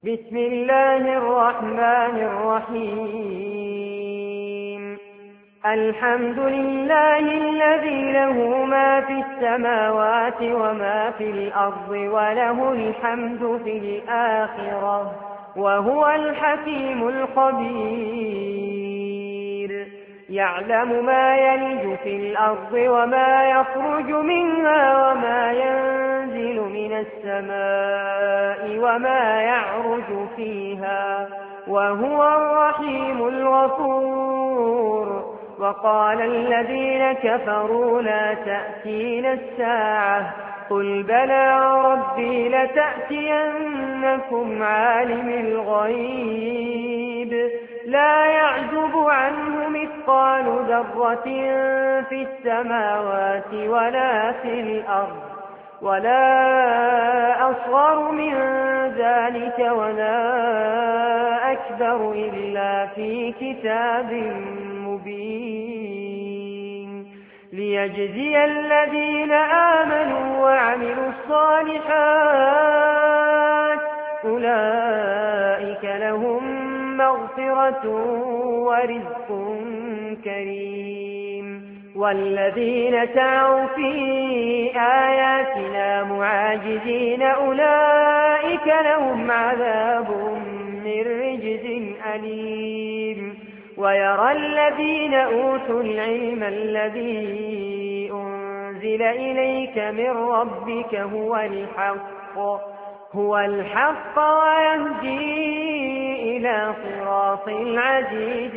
بسم الله الرحمن الرحيم. الحمد لله الذي له ما في السماوات وما في الأرض وله الحمد في الآخرة وهو الحكيم الخبير. يعلم ما يلج في الأرض وما يخرج منها وما ينزل من السماء وما يعرج فيها وهو الرحيم الغفور. وقال الذين كفروا لا تأتينا الساعة قل بلى ربي لتأتينكم عالم الغيب لا يعزب عنه مثقال ذرة في السماوات ولا في الأرض ولا أصغر من ذلك ولا أكبر إلا في كتاب مبين ليجزي الذين آمنوا وعملوا الصالحات أولئك لهم مغفرة ورزق كريم. والذين سعوا في آياتنا معاجزين أولئك لهم عذاب من رجز أليم. ويرى الذين أوتوا العلم الذي أنزل إليك من ربك هو الحق ويهدي إلى صراط العزيز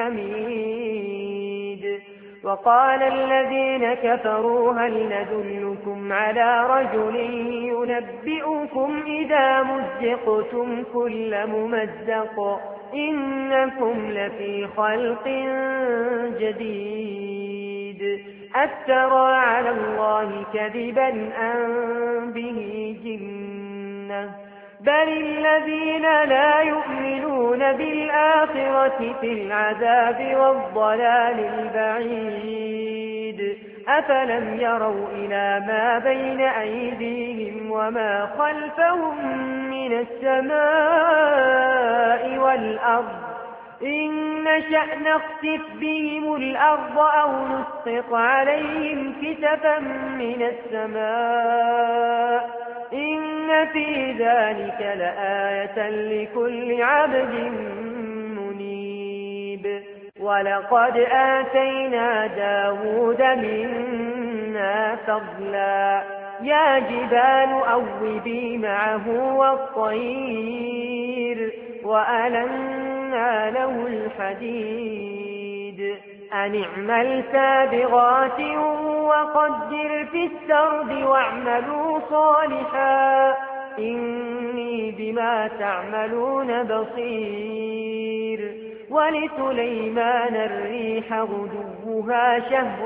الحميد. وقال الذين كفروا هل ندلكم على رجل ينبئكم إذا مزقتم كل ممزق إنكم لفي خلق جديد أفترى على الله كذبا أم به جنة بل الذين لا يؤمنون بالآخرة في العذاب والضلال البعيد. أفلم يروا إلى ما بين أيديهم وما خلفهم من السماء والأرض إن نشأ نخسف بهم الأرض أو نسقط عليهم كسفا من السماء إن في ذلك لآية لكل عبد منيب. ولقد آتينا داود منا فضلا يا جبال أوبي معه والطير وألنا له الحديد أن اعمل سابغات وقدر في السرد واعملوا صالحا إني بما تعملون بصير. ولسليمان الريح غدوها شهر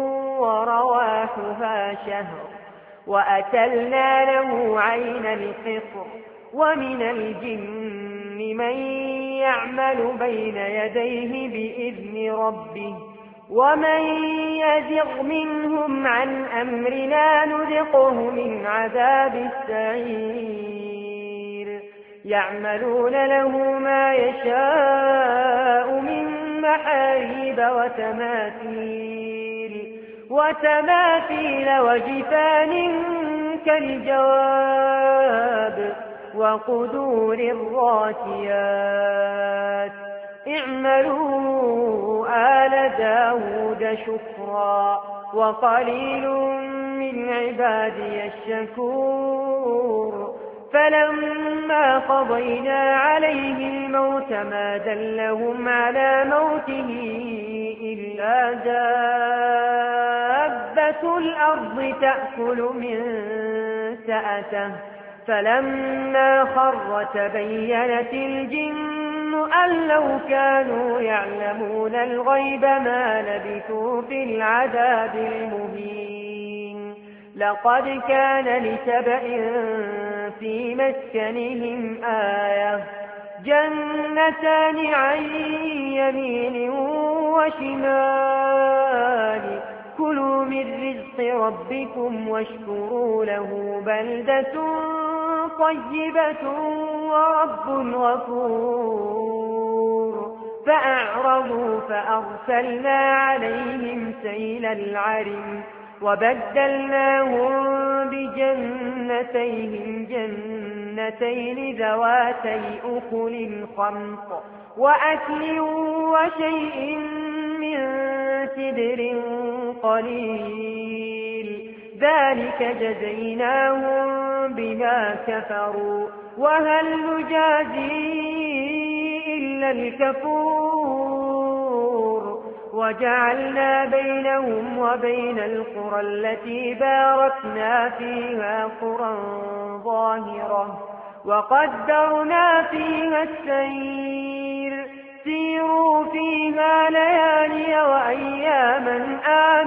ورواحها شهر وأتلنا له عين القطر ومن الجن من يعمل بين يديه بإذن ربه ومن يزغ منهم عن أمرنا نذقه من عذاب السعير. يعملون له ما يشاء من محاريب وتماثيل وجفان كالجواب وقدور الراسيات اعملوا آل داود شكرا وقليل من عبادي الشكور. فلما قضينا عليه الموت ما دلهم على موته إلا دابة الأرض تأكل من سأته فلما خر تبينت الجن أن لو كانوا يعلمون الغيب ما لبثوا في العذاب المهين. لقد كان لسبأ في مسكنهم آية جنتان عن يمين وشمال كلوا من رزق ربكم واشكروا له بلدة طيبة ورب غفور فأعرضوا فأرسلنا عليهم سيل العرم وبدلناهم بجنتين ذواتي أكل خمط وأكل وشيء من سدر قليل ذلك جزيناهم بما كفروا وهل نجازي إلا الكفور وجعلنا بينهم وبين القرى التي باركنا فيها قرى ظاهرة وقدرنا فيها السير سيروا فيها ليالي وأياما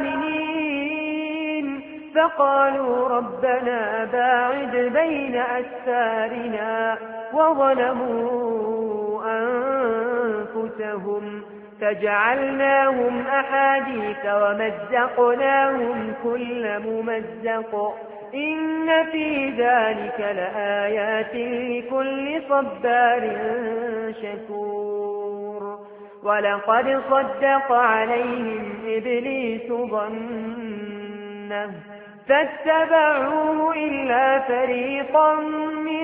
آمنين فقالوا ربنا باعد بين أسفارنا وظلموا أنفسهم فجعلناهم أحاديث ومزقناهم كل ممزق إن في ذلك لآيات لكل صبار شكور ولقد صدق عليهم إبليس ظنه فاتبعوه إلا فريقا من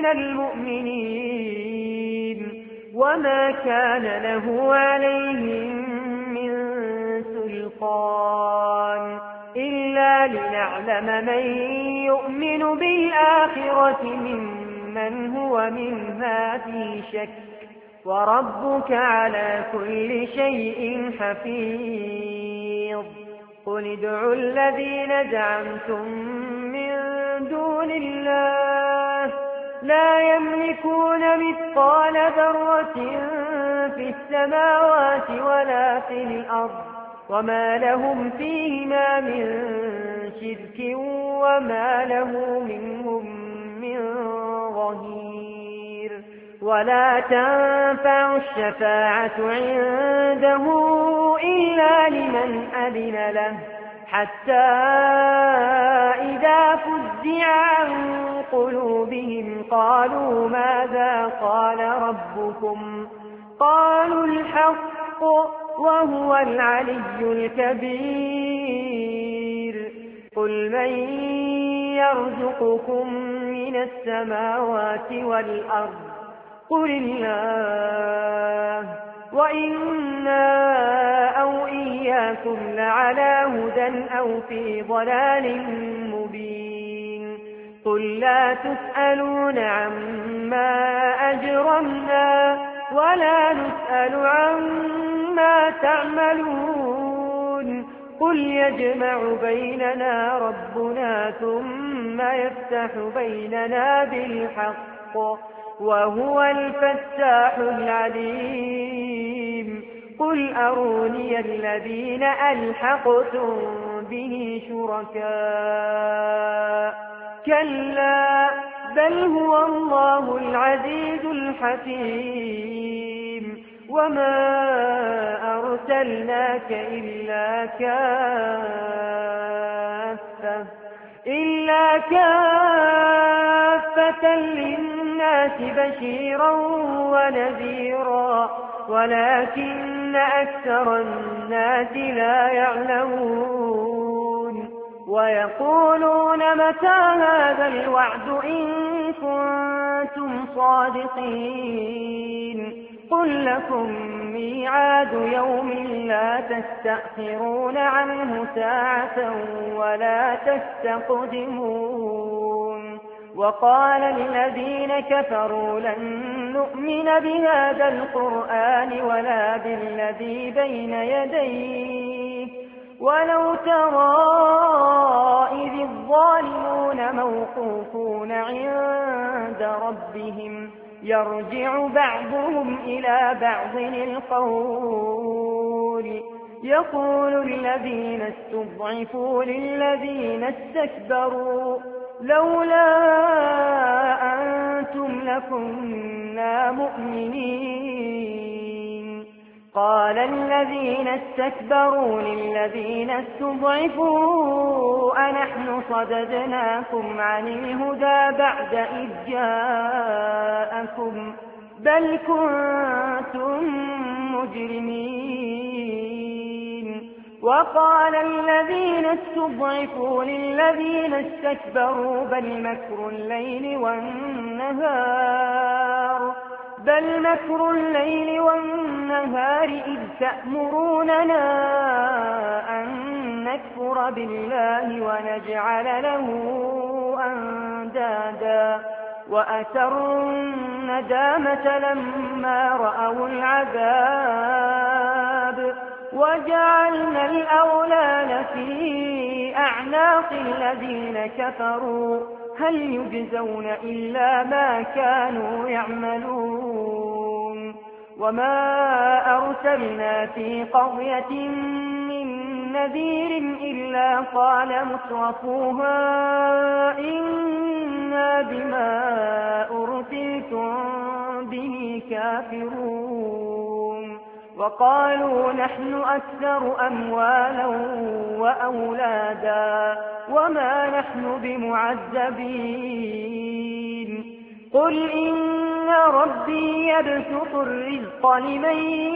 المؤمنين وما كان له عليهم من سلطان إلا لنعلم من يؤمن بالآخرة ممن هو منها في شك وربك على كل شيء حفيظ قل ادعوا الذين زعمتم من دون الله لا يملكون مثقال ذرة في السماوات ولا في الأرض وما لهم فيهما من شرك وما له منهم من ظهير ولا تنفع الشفاعة عنده إلا لمن أذن له حتى إذا فزع عن قلوبهم قالوا ماذا قال ربكم قالوا الحق وهو العلي الكبير قل من يرزقكم من السماوات والأرض قل الله وإنا أو إياكم لعلى هدى أو في ضلال مبين قل لا تسألون عما أجرمنا ولا نسأل عما تعملون قل يجمع بيننا ربنا ثم يفتح بيننا بالحق وهو الفتاح العليم قل أروني الذين ألحقتم به شركاء كلا بل هو الله العزيز الحكيم وما أرسلناك إلا كافة للناس بشيرا ونذيرا ولكن أكثر الناس لا يعلمون ويقولون متى هذا الوعد إن كنتم صادقين قل لكم ميعاد يوم لا تستأخرون عنه ساعة ولا تستقدمون وقال الذين كفروا لن نؤمن بهذا القرآن ولا بالذي بين يديه ولو ترى إذ الظالمون موقوفون عند ربهم يرجع بعضهم إلى بعض القول يقول الذين استضعفوا للذين استكبروا لولا أنتم لكنا مؤمنين قال الذين استكبروا للذين استضعفوا أنحن صددناكم عن الهدى بعد إذ جاءكم بل كنتم مجرمين. وقال الذين استضعفوا للذين استكبروا بل مكر الليل والنهار إذ تأمروننا أن نكفر بالله ونجعل له أندادا وأسروا الندامة لما رأوا العذاب وجعلنا الأولاد في أعناق الذين كفروا هل يجزون إلا ما كانوا يعملون. وما أرسلنا في قرية من نذير إلا قال مترفوها إنا بما أرسلتم به كافرون وقالوا نحن أكثر أموالا وأولادا وما نحن بمعذبين. قل إن ربي يبسط الرزق لمن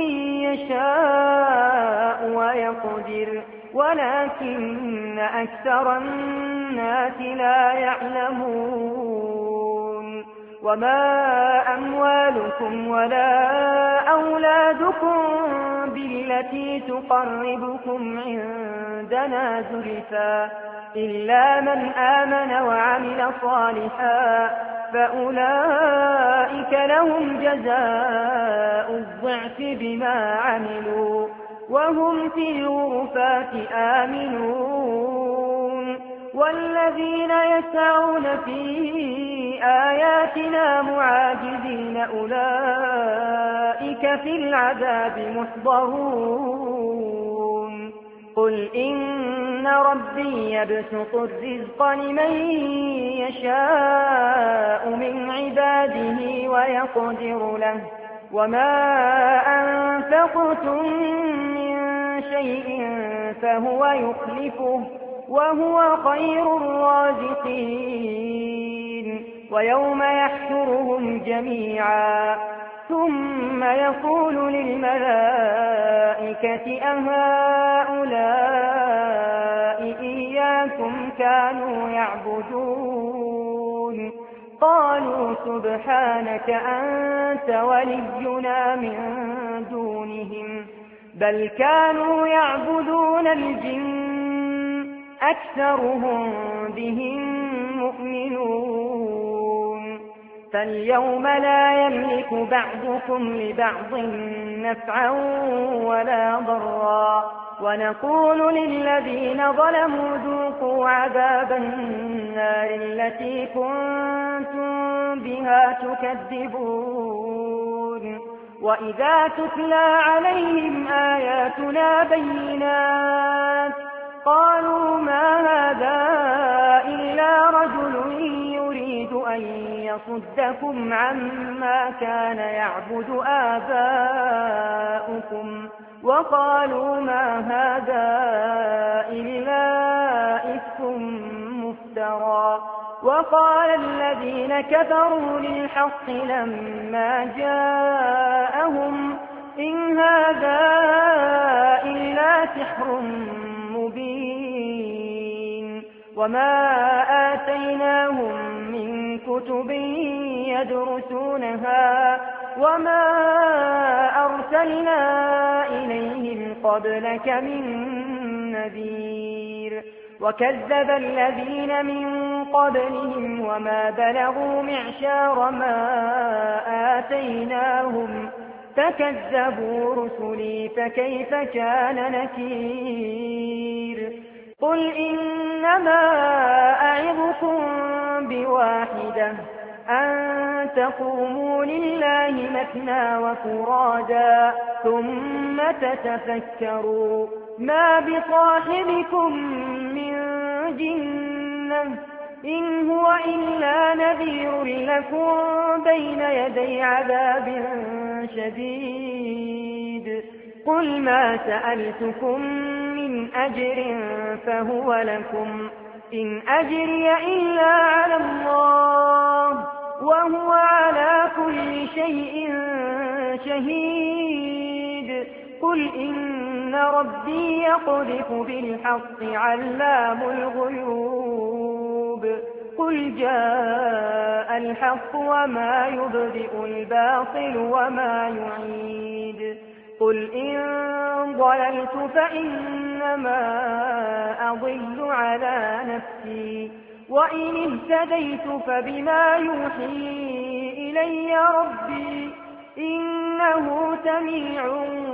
يشاء ويقدر ولكن أكثر الناس لا يعلمون. وما أموالكم ولا أولادكم بالتي تقربكم عندنا زلفى إلا من آمن وعمل صالحا فأولئك لهم جزاء الضعف بما عملوا وهم في الغرفات آمنون. والذين يسعون في آياتنا معاجزين أولئك في العذاب محضرون. قل إن ربي يبسط الرزق لمن يشاء من عباده ويقدر له وما أنفقتم من شيء فهو يخلفه وهو خير الرازقين. ويوم يحشرهم جميعا ثم يقول للملائكة أهؤلاء إياكم كانوا يعبدون قالوا سبحانك أنت ولينا من دونهم بل كانوا يعبدون الجن أكثرهم بهم مؤمنون. فاليوم لا يملك بعضكم لبعض نفعا ولا ضرا ونقول للذين ظلموا ذوقوا عذاب النار التي كنتم بها تكذبون. وإذا تتلى عليهم آياتنا بينات قالوا ما هذا إلا رجل يريد أن يصدكم عما كان يعبد آباؤكم وقالوا ما هذا إلا إفك مفترى. وقال الذين كفروا للحق لما جاءهم إن هذا إلا سحر مبين. وما آتيناهم من كتب يدرسونها وما أرسلنا إليهم قبلك من نذير. وكذب الذين من قبلهم وما بلغوا معشار ما آتيناهم فكذبوا رسلي فكيف كان نكير. قل إنما أعظكم بواحدة أن تقوموا لله مثنى وفرادا ثم تتفكروا ما بصاحبكم من جنة إن هو إلا نذير لكم بين يدي عذاب شديد. قل ما سألتكم من أجر فهو لكم إن أجري إلا على الله وهو على كل شيء شهيد قل إن ربي يقذف بالحق علام الغيوب قل جاء الحق وما يبدئ الباطل وما يعيد قل إن ضللت فإنما أضل على نفسي وإن اهتديت فبما يوحي إلي ربي إنه سميع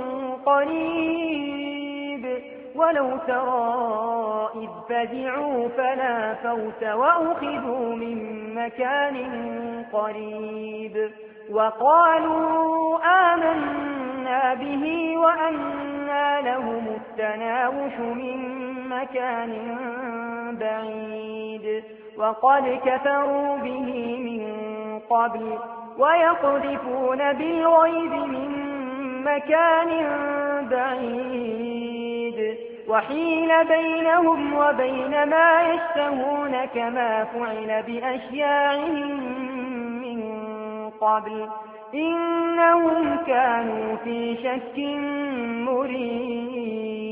قريب ولو ترى إذ فزعوا فلا فوت وأخذوا من مكان قريب وقالوا آمنا به وأنى لهم التناوش من مكان بعيد وقد كفروا به من قبل ويقذفون بالغيب من مكان بعيد وحيل بينهم وبين ما يشتهون كما فعل بأشياعهم من قبل إنهم كانوا في شك مريب